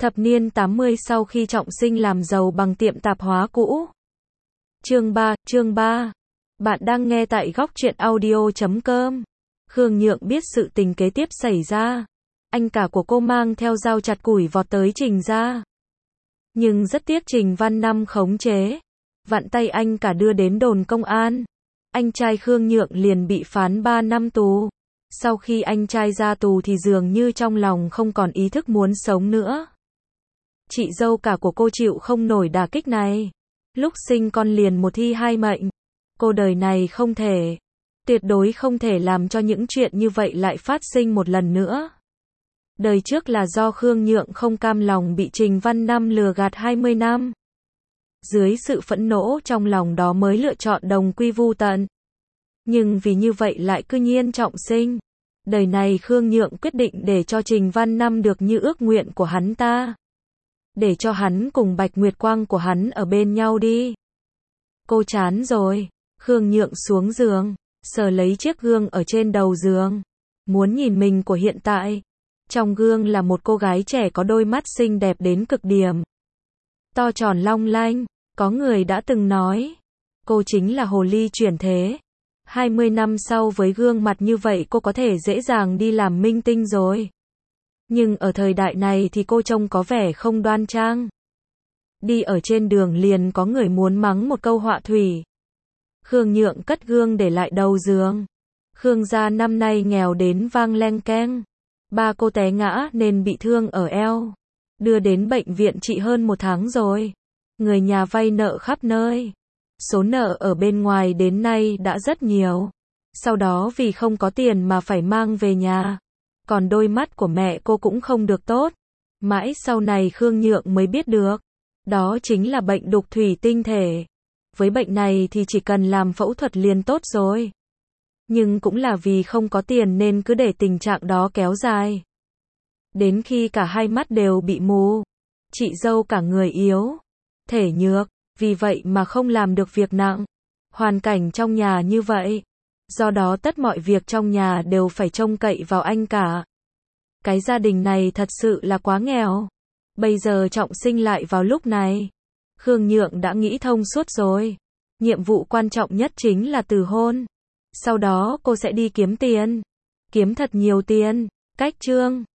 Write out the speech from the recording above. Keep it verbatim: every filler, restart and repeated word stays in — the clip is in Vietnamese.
Thập niên tám mươi sau khi trọng sinh làm giàu bằng tiệm tạp hóa cũ. Chương ba, chương ba. Bạn đang nghe tại góc truyện audio chấm com. Khương Nhượng biết sự tình kế tiếp xảy ra. Anh cả của cô mang theo dao chặt củi vọt tới Trình gia. Nhưng rất tiếc Trình Văn Năm khống chế. Vặn tay anh cả đưa đến đồn công an. Anh trai Khương Nhượng liền bị phán ba năm tù. Sau khi anh trai ra tù thì dường như trong lòng không còn ý thức muốn sống nữa. Chị dâu cả của cô chịu không nổi đả kích này. Lúc sinh con liền một thi hai mệnh. Cô đời này không thể, tuyệt đối không thể làm cho những chuyện như vậy lại phát sinh một lần nữa. Đời trước là do Khương Nhượng không cam lòng bị Trình Văn Năm lừa gạt hai mươi năm. Dưới sự phẫn nộ trong lòng đó mới lựa chọn đồng quy vu tận. Nhưng vì như vậy lại cư nhiên trọng sinh. Đời này Khương Nhượng quyết định để cho Trình Văn Năm được như ước nguyện của hắn ta. Để cho hắn cùng Bạch Nguyệt Quang của hắn ở bên nhau đi. Cô chán rồi. Khương Nhượng xuống giường, sờ lấy chiếc gương ở trên đầu giường. Muốn nhìn mình của hiện tại. Trong gương là một cô gái trẻ có đôi mắt xinh đẹp đến cực điểm. To tròn long lanh, có người đã từng nói. Cô chính là hồ ly chuyển thế. hai mươi năm sau với gương mặt như vậy cô có thể dễ dàng đi làm minh tinh rồi. Nhưng ở thời đại này thì cô trông có vẻ không đoan trang. Đi ở trên đường liền có người muốn mắng một câu họa thủy. Khương Nhượng cất gương để lại đầu giường. Khương gia năm nay nghèo đến vang leng keng. Ba cô té ngã nên bị thương ở eo. Đưa đến bệnh viện trị hơn một tháng rồi. Người nhà vay nợ khắp nơi. Số nợ ở bên ngoài đến nay đã rất nhiều. Sau đó vì không có tiền mà phải mang về nhà. Còn đôi mắt của mẹ cô cũng không được tốt. Mãi sau này Khương Nhượng mới biết được. Đó chính là bệnh đục thủy tinh thể. Với bệnh này thì chỉ cần làm phẫu thuật liền tốt rồi. Nhưng cũng là vì không có tiền nên cứ để tình trạng đó kéo dài. Đến khi cả hai mắt đều bị mù. Chị dâu cả người yếu. Thể nhược. Vì vậy mà không làm được việc nặng. Hoàn cảnh trong nhà như vậy. Do đó tất mọi việc trong nhà đều phải trông cậy vào anh cả. Cái gia đình này thật sự là quá nghèo. Bây giờ trọng sinh lại vào lúc này. Khương Nhượng đã nghĩ thông suốt rồi. Nhiệm vụ quan trọng nhất chính là từ hôn. Sau đó cô sẽ đi kiếm tiền. Kiếm thật nhiều tiền. Cách chương.